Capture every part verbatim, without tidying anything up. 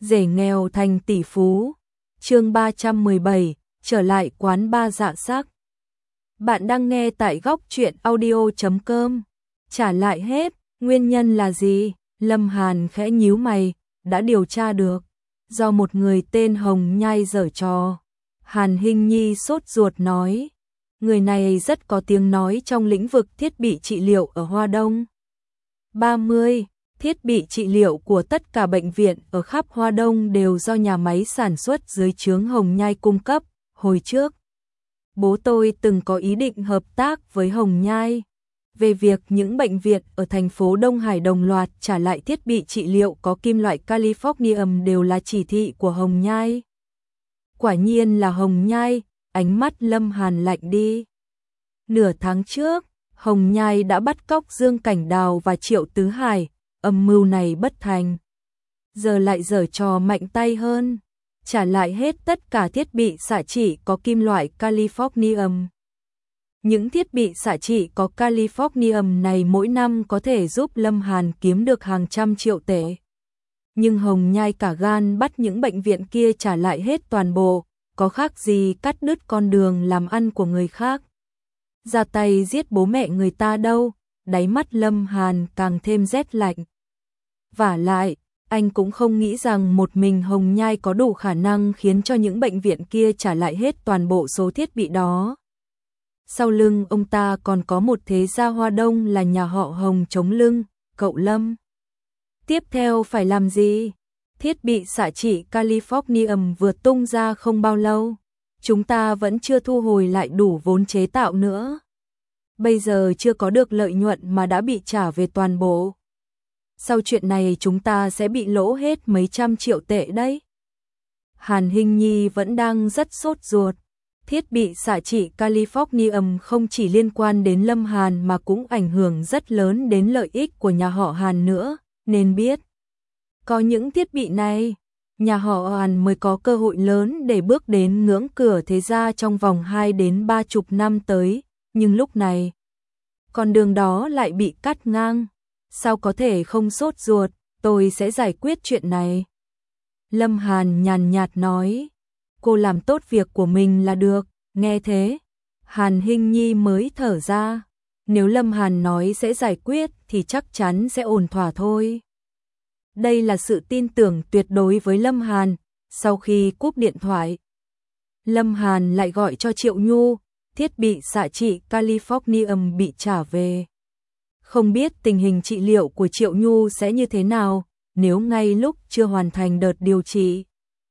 Rể nghèo thành tỷ phú. Chương ba trăm mười bảy, trở lại quán bar dạ sắc. Bạn đang nghe tại góc truyện audio chấm com. Trả lại hết, nguyên nhân là gì? Lâm Hàn khẽ nhíu mày, đã điều tra được, do một người tên Hồng Nhai giở trò. Hàn Hinh Nhi sốt ruột nói, người này rất có tiếng nói trong lĩnh vực thiết bị trị liệu ở Hoa Đông. ba mươi Thiết bị trị liệu của tất cả bệnh viện ở khắp Hoa Đông đều do nhà máy sản xuất dưới trướng Hồng Nhai cung cấp. Hồi trước, bố tôi từng có ý định hợp tác với Hồng Nhai về việc những bệnh viện ở thành phố Đông Hải đồng loạt trả lại thiết bị trị liệu có kim loại Californium đều là chỉ thị của Hồng Nhai. Quả nhiên là Hồng Nhai, ánh mắt Lâm Hàn lạnh đi. Nửa tháng trước, Hồng Nhai đã bắt cóc Dương Cảnh Đào và Triệu Tứ Hải, âm mưu này bất thành. Giờ lại giở trò mạnh tay hơn, trả lại hết tất cả thiết bị xạ trị có kim loại Californium. Những thiết bị xạ trị có Californium này mỗi năm có thể giúp Lâm Hàn kiếm được hàng trăm triệu tệ. Nhưng Hồng Nhai cả gan bắt những bệnh viện kia trả lại hết toàn bộ, có khác gì cắt đứt con đường làm ăn của người khác. Ra tay giết bố mẹ người ta đâu, đáy mắt Lâm Hàn càng thêm rét lạnh. Vả lại, anh cũng không nghĩ rằng một mình Hồng Nhai có đủ khả năng khiến cho những bệnh viện kia trả lại hết toàn bộ số thiết bị đó. Sau lưng ông ta còn có một thế gia Hoa Đông là nhà họ Hồng chống lưng, cậu Lâm. Tiếp theo phải làm gì? Thiết bị xạ trị Californium vừa tung ra không bao lâu, chúng ta vẫn chưa thu hồi lại đủ vốn chế tạo nữa. Bây giờ chưa có được lợi nhuận mà đã bị trả về toàn bộ. Sau chuyện này chúng ta sẽ bị lỗ hết mấy trăm triệu tệ đấy. Hàn Hinh Nhi vẫn đang rất sốt ruột. Thiết bị xạ trị Californium không chỉ liên quan đến Lâm Hàn mà cũng ảnh hưởng rất lớn đến lợi ích của nhà họ Hàn nữa, nên biết. Có những thiết bị này, nhà họ Hàn mới có cơ hội lớn để bước đến ngưỡng cửa thế gia trong vòng hai đến ba chục năm tới, nhưng lúc này, con đường đó lại bị cắt ngang. Sao có thể không sốt ruột, tôi sẽ giải quyết chuyện này. Lâm Hàn nhàn nhạt nói, cô làm tốt việc của mình là được, nghe thế. Hàn Hinh Nhi mới thở ra, nếu Lâm Hàn nói sẽ giải quyết thì chắc chắn sẽ ổn thỏa thôi. Đây là sự tin tưởng tuyệt đối với Lâm Hàn. Sau khi cúp điện thoại, Lâm Hàn lại gọi cho Triệu Nhu, thiết bị xạ trị Californium bị trả về. Không biết tình hình trị liệu của Triệu Nhu sẽ như thế nào, nếu ngay lúc chưa hoàn thành đợt điều trị.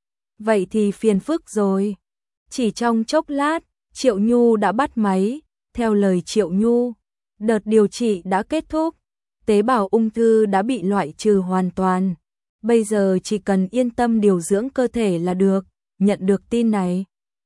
Vậy thì phiền phức rồi. Chỉ trong chốc lát, Triệu Nhu đã bắt máy. Theo lời Triệu Nhu, đợt điều trị đã kết thúc. Tế bào ung thư đã bị loại trừ hoàn toàn. Bây giờ chỉ cần yên tâm điều dưỡng cơ thể là được. Nhận được tin này,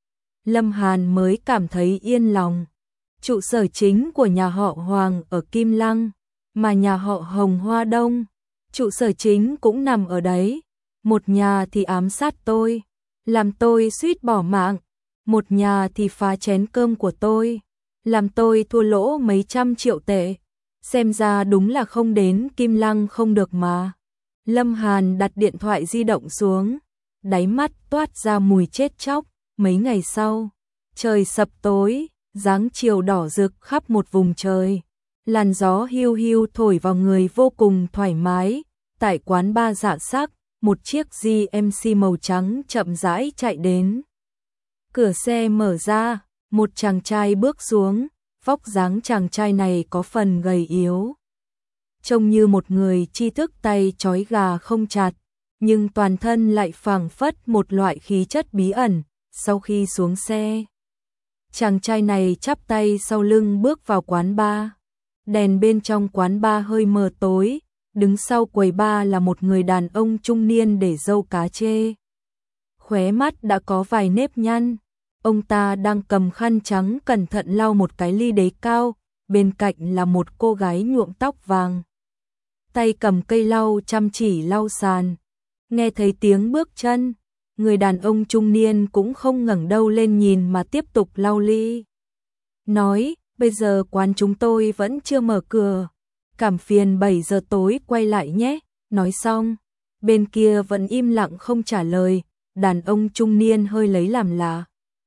Lâm Hàn mới cảm thấy yên lòng. Trụ sở chính của nhà họ Hoàng ở Kim Lăng, mà nhà họ Hồng Hoa Đông, trụ sở chính cũng nằm ở đấy. Một nhà thì ám sát tôi, làm tôi suýt bỏ mạng. Một nhà thì phá chén cơm của tôi, làm tôi thua lỗ mấy trăm triệu tệ. Xem ra đúng là không đến Kim Lăng không được mà. Lâm Hàn đặt điện thoại di động xuống, đáy mắt toát ra mùi chết chóc. Mấy ngày sau, trời sập tối, dáng chiều đỏ rực khắp một vùng trời. Làn gió hiu hiu thổi vào người vô cùng thoải mái. Tại quán bar dạ sắc, một chiếc giê em xê màu trắng chậm rãi chạy đến. Cửa xe mở ra, một chàng trai bước xuống. Vóc dáng chàng trai này có phần gầy yếu, trông như một người tri thức tay trói gà không chặt, nhưng toàn thân lại phảng phất một loại khí chất bí ẩn. Sau khi xuống xe, chàng trai này chắp tay sau lưng bước vào quán bar. Đèn bên trong quán bar hơi mờ tối, đứng sau quầy bar là một người đàn ông trung niên để râu cá chê. Khóe mắt đã có vài nếp nhăn. Ông ta đang cầm khăn trắng cẩn thận lau một cái ly đế cao, bên cạnh là một cô gái nhuộm tóc vàng. Tay cầm cây lau chăm chỉ lau sàn. Nghe thấy tiếng bước chân, người đàn ông trung niên cũng không ngẩng đầu lên nhìn mà tiếp tục lau ly. Nói, bây giờ quán chúng tôi vẫn chưa mở cửa, cảm phiền bảy giờ tối quay lại nhé. Nói xong, Bên kia vẫn im lặng không trả lời, đàn ông trung niên hơi lấy làm lạ.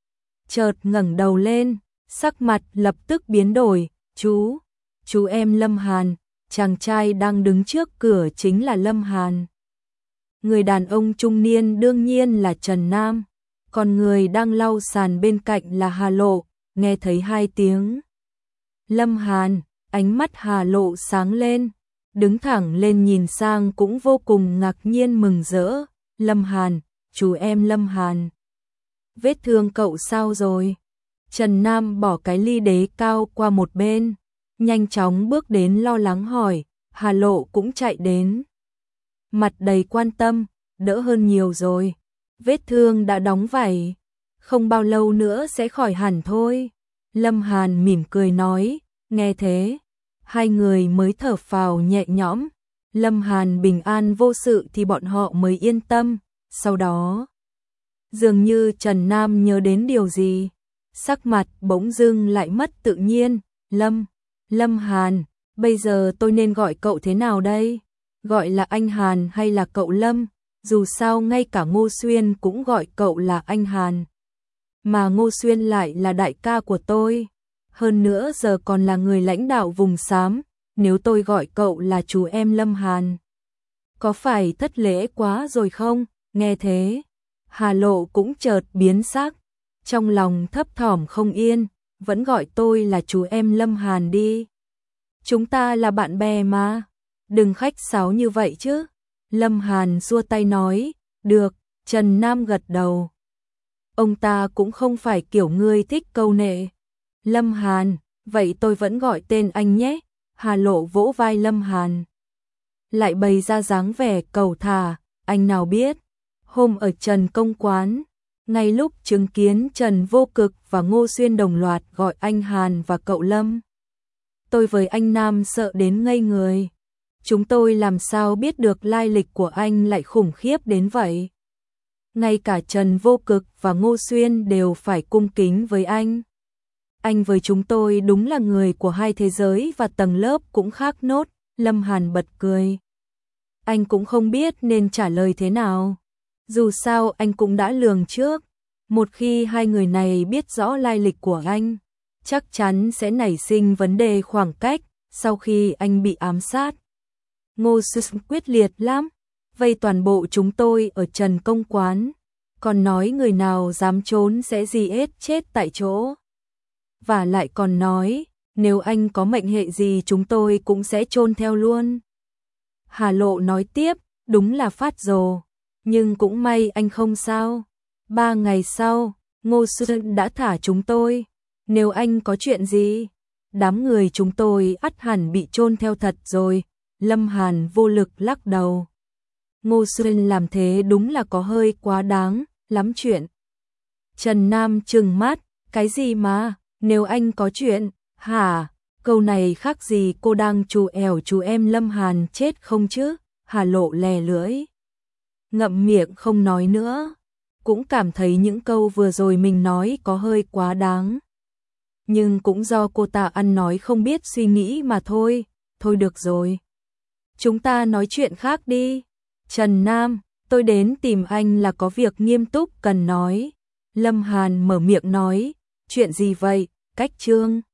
Chợt ngẩng đầu lên, sắc mặt lập tức biến đổi, chú, chú em Lâm Hàn, chàng trai đang đứng trước cửa chính là Lâm Hàn. Người đàn ông trung niên đương nhiên là Trần Nam, còn người đang lau sàn bên cạnh là Hà Lộ, nghe thấy hai tiếng Lâm Hàn, ánh mắt Hà Lộ sáng lên, đứng thẳng lên nhìn sang cũng vô cùng ngạc nhiên mừng rỡ, Lâm Hàn, chú em Lâm Hàn. Vết thương cậu sao rồi? Trần Nam bỏ cái ly đế cao qua một bên, nhanh chóng bước đến lo lắng hỏi, Hà Lộ cũng chạy đến. Mặt đầy quan tâm, đỡ hơn nhiều rồi, vết thương đã đóng vảy, không bao lâu nữa sẽ khỏi hẳn thôi. Lâm Hàn mỉm cười nói, nghe thế, hai người mới thở phào nhẹ nhõm, Lâm Hàn bình an vô sự thì bọn họ mới yên tâm, sau đó dường như Trần Nam nhớ đến điều gì, sắc mặt bỗng dưng lại mất tự nhiên, Lâm, Lâm Hàn, bây giờ tôi nên gọi cậu thế nào đây? Gọi là anh Hàn hay là cậu Lâm? Dù sao ngay cả Ngô Xuyên cũng gọi cậu là anh Hàn. Mà Ngô Xuyên lại là đại ca của tôi. Hơn nữa giờ còn là người lãnh đạo vùng xám, nếu tôi gọi cậu là chú em Lâm Hàn. Có phải thất lễ quá rồi không? Nghe thế, Hà Lộ cũng chợt biến sắc, trong lòng thấp thỏm không yên, vẫn gọi tôi là chú em Lâm Hàn đi. Chúng ta là bạn bè mà, đừng khách sáo như vậy chứ. Lâm Hàn xua tay nói, được, Trần Nam gật đầu. Ông ta cũng không phải kiểu người thích câu nệ. Lâm Hàn, vậy tôi vẫn gọi tên anh nhé. Hà Lộ vỗ vai Lâm Hàn, lại bày ra dáng vẻ cầu thả, anh nào biết. Hôm ở Trần Công Quán, ngay lúc chứng kiến Trần Vô Cực và Ngô Xuyên đồng loạt gọi anh Hàn và cậu Lâm, tôi với anh Nam sợ đến ngây người. Chúng tôi làm sao biết được lai lịch của anh lại khủng khiếp đến vậy. Ngay cả Trần Vô Cực và Ngô Xuyên đều phải cung kính với anh. Anh với chúng tôi đúng là người của hai thế giới và tầng lớp cũng khác nốt. Lâm Hàn bật cười. Anh cũng không biết nên trả lời thế nào. Dù sao anh cũng đã lường trước, một khi hai người này biết rõ lai lịch của anh, chắc chắn sẽ nảy sinh vấn đề khoảng cách sau khi anh bị ám sát. Ngô Xuyên quyết liệt lắm, vây toàn bộ chúng tôi ở Trần Công Quán, còn nói người nào dám trốn sẽ giết chết tại chỗ. Và lại còn nói, nếu anh có mệnh hệ gì chúng tôi cũng sẽ chôn theo luôn. Hà Lộ nói tiếp, đúng là phát rồ, nhưng cũng may anh không sao. Ba ngày sau, Ngô Xuyên đã thả chúng tôi. Nếu anh có chuyện gì, đám người chúng tôi ắt hẳn bị chôn theo thật rồi. Lâm Hàn vô lực lắc đầu. Ngô Xuyên làm thế đúng là có hơi quá đáng, lắm chuyện. Trần Nam trừng mắt, cái gì mà, nếu anh có chuyện, hả? Câu này khác gì cô đang trù ẻo chú em Lâm Hàn chết không chứ? Hà Lộ lè lưỡi, ngậm miệng không nói nữa, cũng cảm thấy những câu vừa rồi mình nói có hơi quá đáng. Nhưng cũng do cô ta ăn nói không biết suy nghĩ mà thôi, thôi được rồi. Chúng ta nói chuyện khác đi. Trần Nam, tôi đến tìm anh là có việc nghiêm túc cần nói. Lâm Hàn mở miệng nói, chuyện gì vậy? Cách Trương